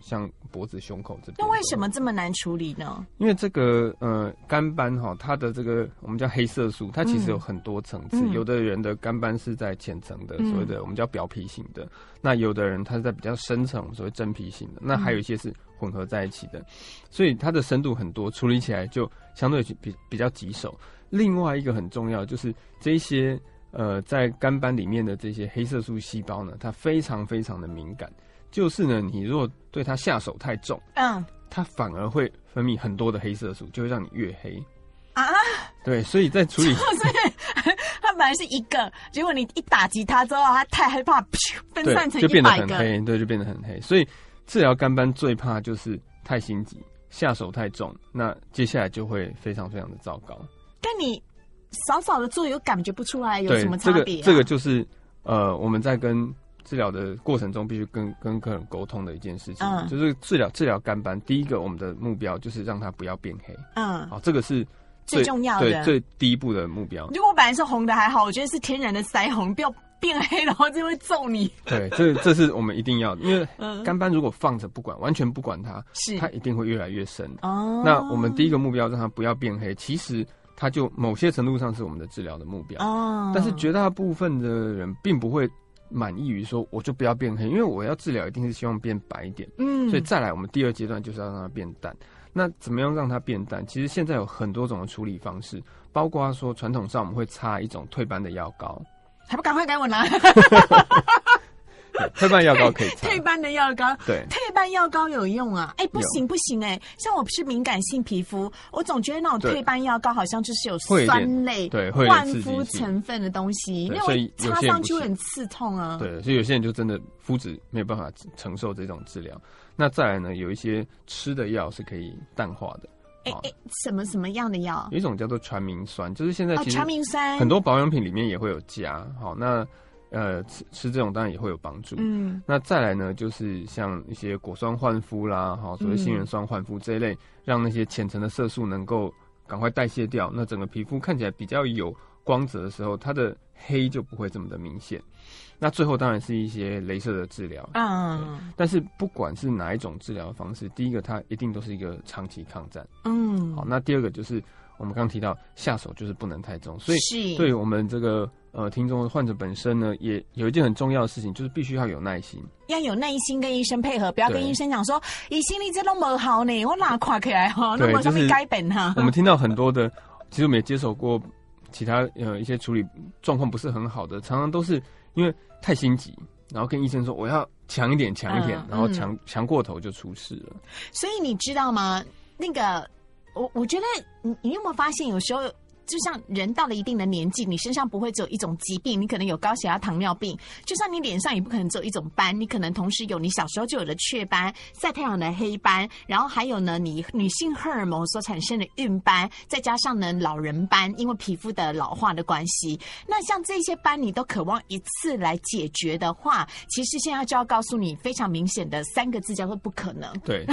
Speaker 2: 像脖子、胸口这边。
Speaker 1: 那为什么这么难处理呢？
Speaker 2: 因为这个呃肝斑哈，它的这个我们叫黑色素，它其实有很多层次。嗯、有的人的肝斑是在浅层的，所谓的我们叫表皮型的；那有的人他是在比较深层，所谓真皮型的。那还有一些是混合在一起的，所以它的深度很多，处理起来就相对比比较棘手。另外一个很重要就是这些呃在肝斑里面的这些黑色素细胞呢，它非常非常的敏感。就是呢，你如果对它下手太重，嗯，它反而会分泌很多的黑色素，就会让你越黑啊。对，所以在处理，
Speaker 1: 就是它本来是一个，结果你一打击它之后，它太害怕，分散成
Speaker 2: 就变得
Speaker 1: 一百个，
Speaker 2: 很黑，对，就变得很黑。所以治疗肝斑最怕就是太心急，下手太重，那接下来就会非常非常的糟糕。
Speaker 1: 但你少少的做，有感觉不出来有什么差别、啊？
Speaker 2: 这个这个就是呃，我们在跟治疗的过程中必须跟跟客人沟通的一件事情，嗯、就是治疗治疗肝斑，第一个我们的目标就是让它不要变黑，嗯，好，这个是
Speaker 1: 最重要的，
Speaker 2: 对，最第一步的目标。
Speaker 1: 如果本来是红的还好，我觉得是天然的腮红，不要变黑，然后就会揍你。
Speaker 2: 对，这这是我们一定要的，因为肝斑如果放着不管，完全不管它，
Speaker 1: 是
Speaker 2: 它一定会越来越深。哦，那我们第一个目标让它不要变黑，其实它就某些程度上是我们的治疗的目标。哦，但是绝大部分的人并不会满意于说我就不要变黑，因为我要治疗一定是希望变白一点，嗯，所以再来我们第二阶段就是要让它变淡。那怎么样让它变淡？其实现在有很多种的处理方式，包括说传统上我们会擦一种退斑的药膏，
Speaker 1: 还不赶快给我拿？
Speaker 2: 退斑药膏可以擦，
Speaker 1: 退斑的药膏，
Speaker 2: 对，
Speaker 1: 退斑药膏有用啊？哎、欸，不行不行哎、欸，像我是敏感性皮肤，我总觉得那种退斑药膏好像就是有酸类、
Speaker 2: 对
Speaker 1: 焕肤成分的东西，因为我擦上去会很刺痛啊。
Speaker 2: 对，所以有些人就真的肤质没有办法承受这种治疗。那再来呢，有一些吃的药是可以淡化的。
Speaker 1: 哎、欸、哎、欸，什么什么样的药？
Speaker 2: 有一种叫做传明酸，就是现在其实
Speaker 1: 传明酸
Speaker 2: 很多保养品里面也会有加。好，那呃吃吃这种当然也会有帮助。嗯，那再来呢，就是像一些果酸焕肤啦，好，所谓杏仁酸焕肤这一类，让那些浅层的色素能够赶快代谢掉，那整个皮肤看起来比较有光泽的时候，它的黑就不会这么的明显。那最后当然是一些雷射的治疗，嗯，但是不管是哪一种治疗方式，第一个它一定都是一个长期抗战，嗯，好，那第二个就是我们刚刚提到下手就是不能太重，所以对我们这个呃听众患者本身呢，也有一件很重要的事情，就是必须要有耐心，
Speaker 1: 要有耐心跟医生配合，不要跟医生讲说，医生你这都没好呢，我哪垮起来哈，那我上面改本哈。
Speaker 2: 我们听到很多的，其实我们也接手过其他呃一些处理状况不是很好的，常常都是因为太心急，然后跟医生说我要强一点强一点，嗯、然后强强过头就出事了。
Speaker 1: 所以你知道吗？那个我我觉得你你有没有发现，有时候就像人到了一定的年纪，你身上不会只有一种疾病，你可能有高血压、糖尿病，就像你脸上也不可能只有一种斑，你可能同时有你小时候就有的雀斑、晒太阳的黑斑，然后还有呢你女性荷尔蒙所产生的孕斑，再加上呢老人斑，因为皮肤的老化的关系。那像这些斑你都渴望一次来解决的话，其实现在就要告诉你非常明显的三个字，叫做不可能。
Speaker 2: 对。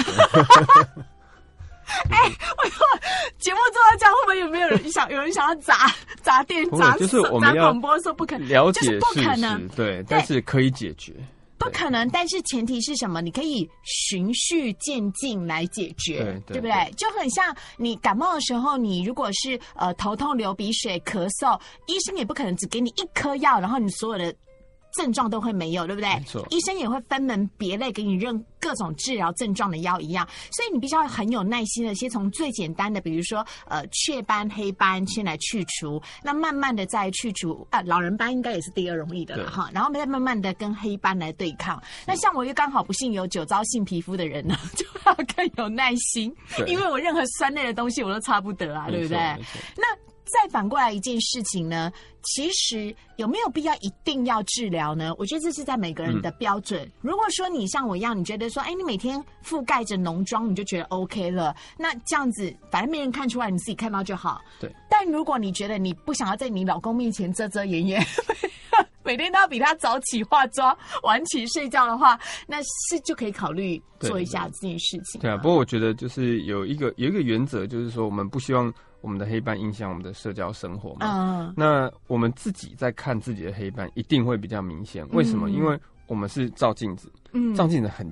Speaker 1: 哎、欸，我说节目做到这样，会不会有没有人想有人想要砸砸店、砸
Speaker 2: 就是我们要
Speaker 1: 广播说不可能，
Speaker 2: 了解
Speaker 1: 就是不可能，
Speaker 2: 对，对但是可以解决。
Speaker 1: 不可能，但是前提是什么？你可以循序渐进来解决，对, 对, 对不对？就很像你感冒的时候，你如果是呃头痛、流鼻水、咳嗽，医生也不可能只给你一颗药，然后你所有的症状都会没有，对不对？
Speaker 2: 没错，
Speaker 1: 医生也会分门别类给你认各种治疗症状的药一样，所以你必须要很有耐心的，先从最简单的，比如说呃雀斑、黑斑先来去除，那慢慢的再去除啊，老人斑应该也是第二容易的了哈，然后再慢慢的跟黑斑来对抗。那像我又刚好不幸有酒糟性皮肤的人呢，就要更有耐心，因为我任何酸类的东西我都擦不得啊，对不对？那再反过来一件事情呢，其实有没有必要一定要治疗呢？我觉得这是在每个人的标准。嗯、如果说你像我一样，你觉得说，哎，你每天覆盖着浓妆，你就觉得 OK 了，那这样子反正没人看出来，你自己看到就好。
Speaker 2: 对。
Speaker 1: 但如果你觉得你不想要在你老公面前遮遮掩掩，每天都要比他早起化妆、晚起睡觉的话，那是就可以考虑做一下这件事情。
Speaker 2: 对啊，不过我觉得就是有一个有一个原则，就是说我们不希望我们的黑斑影响我们的社交生活嘛。嗯。那我们自己在看自己的黑斑，一定会比较明显。为什么？嗯、因为我们是照镜子，嗯，照镜子很近，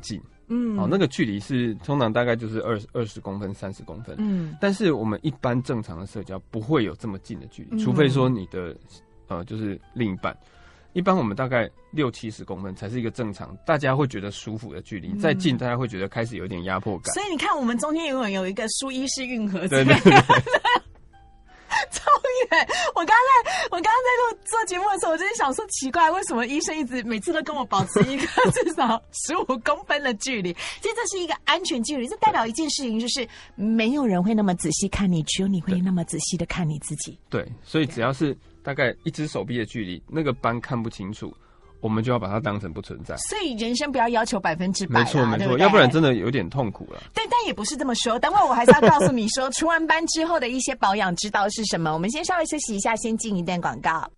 Speaker 2: 嗯，好，那个距离是通常大概就是二二十公分、三十公分，嗯，但是我们一般正常的社交不会有这么近的距离，嗯、除非说你的呃就是另一半。一般我们大概六七十公分才是一个正常，大家会觉得舒服的距离。再近，大家会觉得开始有点压迫感。
Speaker 1: 所以你看，我们中间永远有一个输衣式运河，
Speaker 2: 对对对，
Speaker 1: 超远。我刚刚在，我刚刚在录做节目的时候，我真的想说，奇怪，为什么医生一直每次都跟我保持一个至少十五公分的距离？其实这是一个安全距离，这代表一件事情，就是没有人会那么仔细看你，只有你会那么仔细的看你自己。
Speaker 2: 对，所以只要是大概一只手臂的距离，那个斑看不清楚，我们就要把它当成不存在。
Speaker 1: 所以人生不要要求百分之百，
Speaker 2: 没错没错，要不然真的有点痛苦了。
Speaker 1: 对，但也不是这么说。等会我还是要告诉你说，除完斑之后的一些保养之道是什么。我们先稍微休息一下，先进一段广告。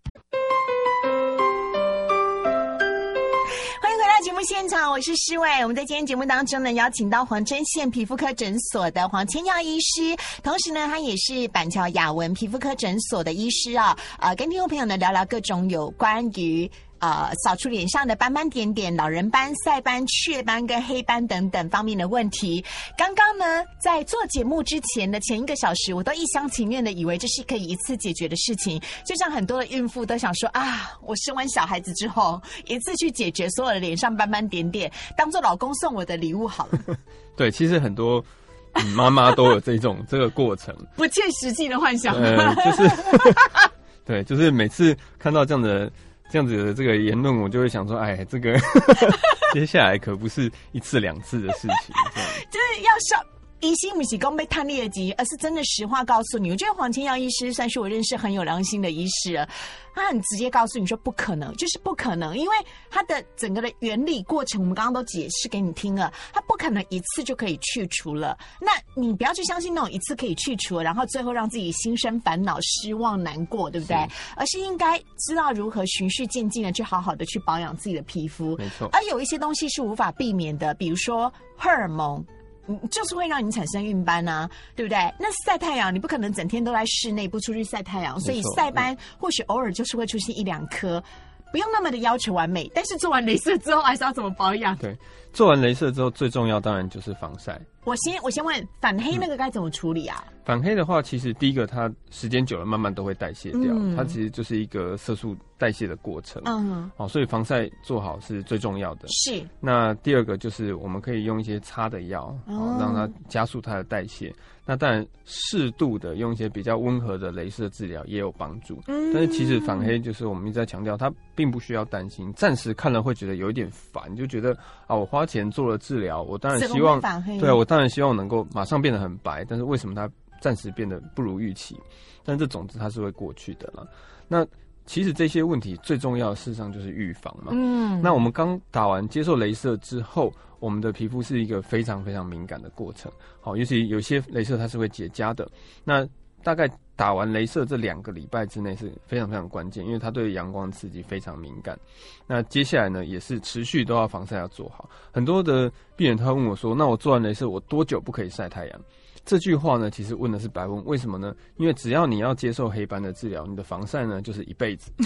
Speaker 1: 节目现场，我是诗伟。我们在今天节目当中呢，邀请到黄针线皮肤科诊所的黄千耀医师，同时呢，他也是板桥雅文皮肤科诊所的医师啊。呃，跟听众朋友呢聊聊各种有关于呃扫除脸上的斑斑点点、老人斑、晒斑、雀斑跟黑斑等等方面的问题。刚刚呢，在做节目之前的前一个小时，我都一厢情愿的以为这是可以一次解决的事情，就像很多的孕妇都想说啊，我生完小孩子之后，一次去解决所有的脸上斑斑点点，当做老公送我的礼物好了。
Speaker 2: 对，其实很多妈妈都有这种这个过程，
Speaker 1: 不切实际的幻想。
Speaker 2: 呃，就是对，就是每次看到这样的。这样子的这个言论，我就会想说，哎，这个接下来可不是一次两次的事情，
Speaker 1: 就是要少。医心不是讲被探猎级，而是真的实话告诉你。我觉得黄千耀医师算是我认识很有良心的医师了，他很直接告诉你说不可能，就是不可能，因为他的整个的原理过程我们刚刚都解释给你听了，他不可能一次就可以去除了。那你不要去相信那种一次可以去除了，然后最后让自己心生烦恼、失望、难过，对不对？而是应该知道如何循序渐进的去好好的去保养自己的皮肤。
Speaker 2: 没错。
Speaker 1: 而有一些东西是无法避免的，比如说荷尔蒙。就是会让你产生孕斑啊，对不对？那晒太阳，你不可能整天都在室内不出去晒太阳，所以晒斑或许偶尔就是会出现一两颗，不用那么的要求完美。但是做完雷射之后，还是要怎么保养？
Speaker 2: 对，做完雷射之后，最重要当然就是防晒。
Speaker 1: 我先我先问，反黑那个该怎么处理啊？
Speaker 2: 嗯、反黑的话，其实第一个它时间久了，慢慢都会代谢掉，嗯、它其实就是一个色素代谢的过程。嗯，哦，所以防晒做好是最重要的。
Speaker 1: 是。
Speaker 2: 那第二个就是我们可以用一些擦的药，哦，让它加速它的代谢。那当然，适度的用一些比较温和的雷射治疗也有帮助。嗯，但是其实反黑就是我们一直在强调，它并不需要担心。暂时看了会觉得有一点烦，就觉得啊，我花钱做了治疗，我当然希望，对啊，我当然希望能够马上变得很白，但是为什么它暂时变得不如预期？但这总之它是会过去的啦。那其实这些问题最重要的事实上就是预防嘛。嗯，那我们刚打完接受雷射之后，我们的皮肤是一个非常非常敏感的过程。好，尤其有些雷射它是会结痂的。那大概打完雷射这两个礼拜之内是非常非常关键，因为它对阳光刺激非常敏感。那接下来呢，也是持续都要防晒要做好。很多的病人他会问我说：“那我做完雷射，我多久不可以晒太阳？”这句话呢，其实问的是白问，为什么呢？因为只要你要接受黑斑的治疗，你的防晒呢就是一辈子。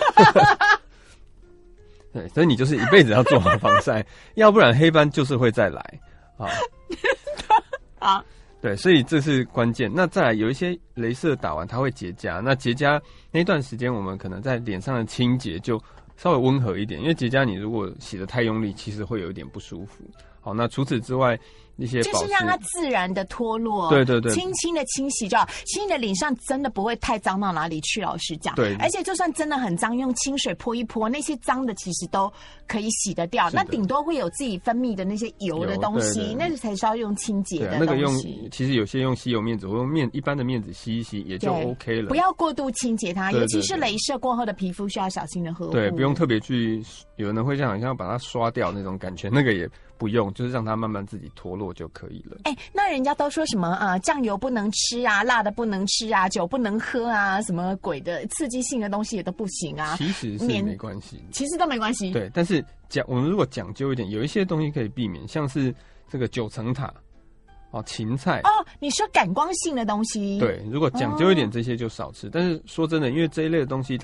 Speaker 2: 对，所以你就是一辈子要做好防晒，要不然黑斑就是会再来啊。
Speaker 1: 好。
Speaker 2: 对，所以这是关键。那再来有一些雷射打完它会结痂，那结痂那段时间我们可能在脸上的清洁就稍微温和一点，因为结痂你如果洗得太用力，其实会有一点不舒服。好，那除此之外，一些保湿
Speaker 1: 就是让它自然的脱落，
Speaker 2: 对对对，
Speaker 1: 轻轻的清洗就好。其实你的脸上真的不会太脏到哪里去，老实讲。
Speaker 2: 对，
Speaker 1: 而且就算真的很脏，用清水泼一泼，那些脏的其实都可以洗得掉。那顶多会有自己分泌的那些油的东西，那才是要用清洁的东西。
Speaker 2: 那个用，其实有些用吸油面纸或用面一般的面纸吸一吸也就 OK 了。
Speaker 1: 不要过度清洁它，尤其是雷射过后的皮肤需要小心的呵护。
Speaker 2: 对，不用特别去，有人会这样好像要把它刷掉那种感觉，那个也不用，就是让它慢慢自己脱落就可以了。
Speaker 1: 哎、欸，那人家都说什么啊，酱油不能吃啊，辣的不能吃啊，酒不能喝啊，什么鬼的刺激性的东西也都不行啊。
Speaker 2: 其实是没关系，
Speaker 1: 其实都没关系。
Speaker 2: 对，但是讲我们如果讲究一点，有一些东西可以避免，像是这个九层塔哦，芹菜
Speaker 1: 哦，你说感光性的东西，
Speaker 2: 对，如果讲究一点，这些就少吃。哦、但是说真的，因为这一类的东西它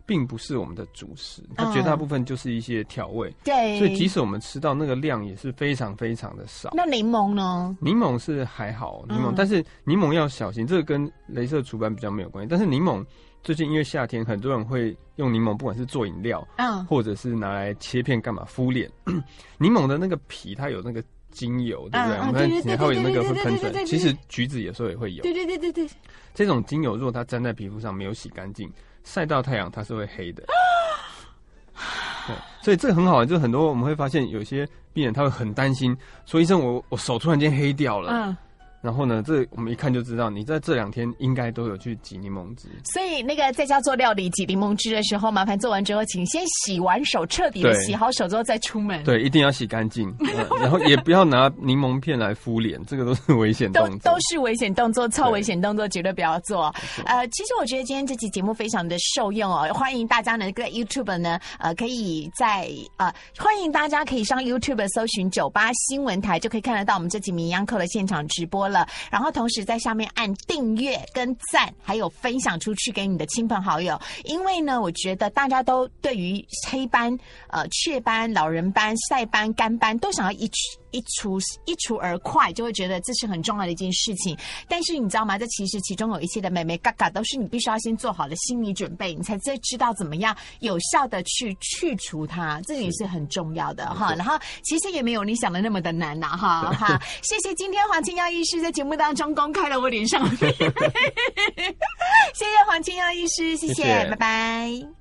Speaker 2: 并不是我们的主食，它绝大部分就是一些调味。
Speaker 1: 嗯、对，
Speaker 2: 所以即使我们吃到那个量也是非常非常的少。
Speaker 1: 那柠檬呢？
Speaker 2: 柠檬是还好，柠檬，
Speaker 1: 嗯、
Speaker 2: 但是柠檬要小心，这个跟雷射除斑比较没有关系。但是柠檬最近因为夏天，很多人会用柠檬，不管是做饮料，嗯，或者是拿来切片干嘛敷脸。柠檬的那个皮它有那个精油，对不对？
Speaker 1: 嗯、
Speaker 2: 我们看它会有那个会喷出来。其实橘子有时候也会有。
Speaker 1: 对对对对对。
Speaker 2: 这种精油如果它粘在皮肤上没有洗干净，晒到太阳它是会黑的。对，所以这个很好玩，就是很多我们会发现有些病人他会很担心，说医生我我手突然间黑掉了。嗯。然后呢，这我们一看就知道，你在这两天应该都有去挤柠檬汁。
Speaker 1: 所以那个在家做料理挤柠檬汁的时候，麻烦做完之后，请先洗完手，彻底的洗好手之后再出门。
Speaker 2: 对，一定要洗干净、呃，然后也不要拿柠檬片来敷脸，这个都是危险动作。
Speaker 1: 都都是危险动作，超危险动作绝对不要做。呃，其实我觉得今天这期节目非常的受用哦，欢迎大家呢在 YouTube 呢，呃，可以在呃，欢迎大家可以上 YouTube 搜寻九八新闻台，就可以看得到我们这集名医央叩的现场直播了。然后同时在下面按订阅跟赞，还有分享出去给你的亲朋好友。因为呢，我觉得大家都对于黑斑、呃雀斑、老人斑、晒斑、干斑都想要一一除一除而快，就会觉得这是很重要的一件事情。但是你知道吗？这其实其中有一些的美眉嘎嘎都是你必须要先做好的心理准备，你才知道怎么样有效的去去除它，这也是很重要的哈。然后其实也没有你想的那么的难呐、啊、哈哈。谢谢今天黄清耀医师在节目当中公开了我脸上的谢谢黄清耀医师，谢谢，谢谢拜拜。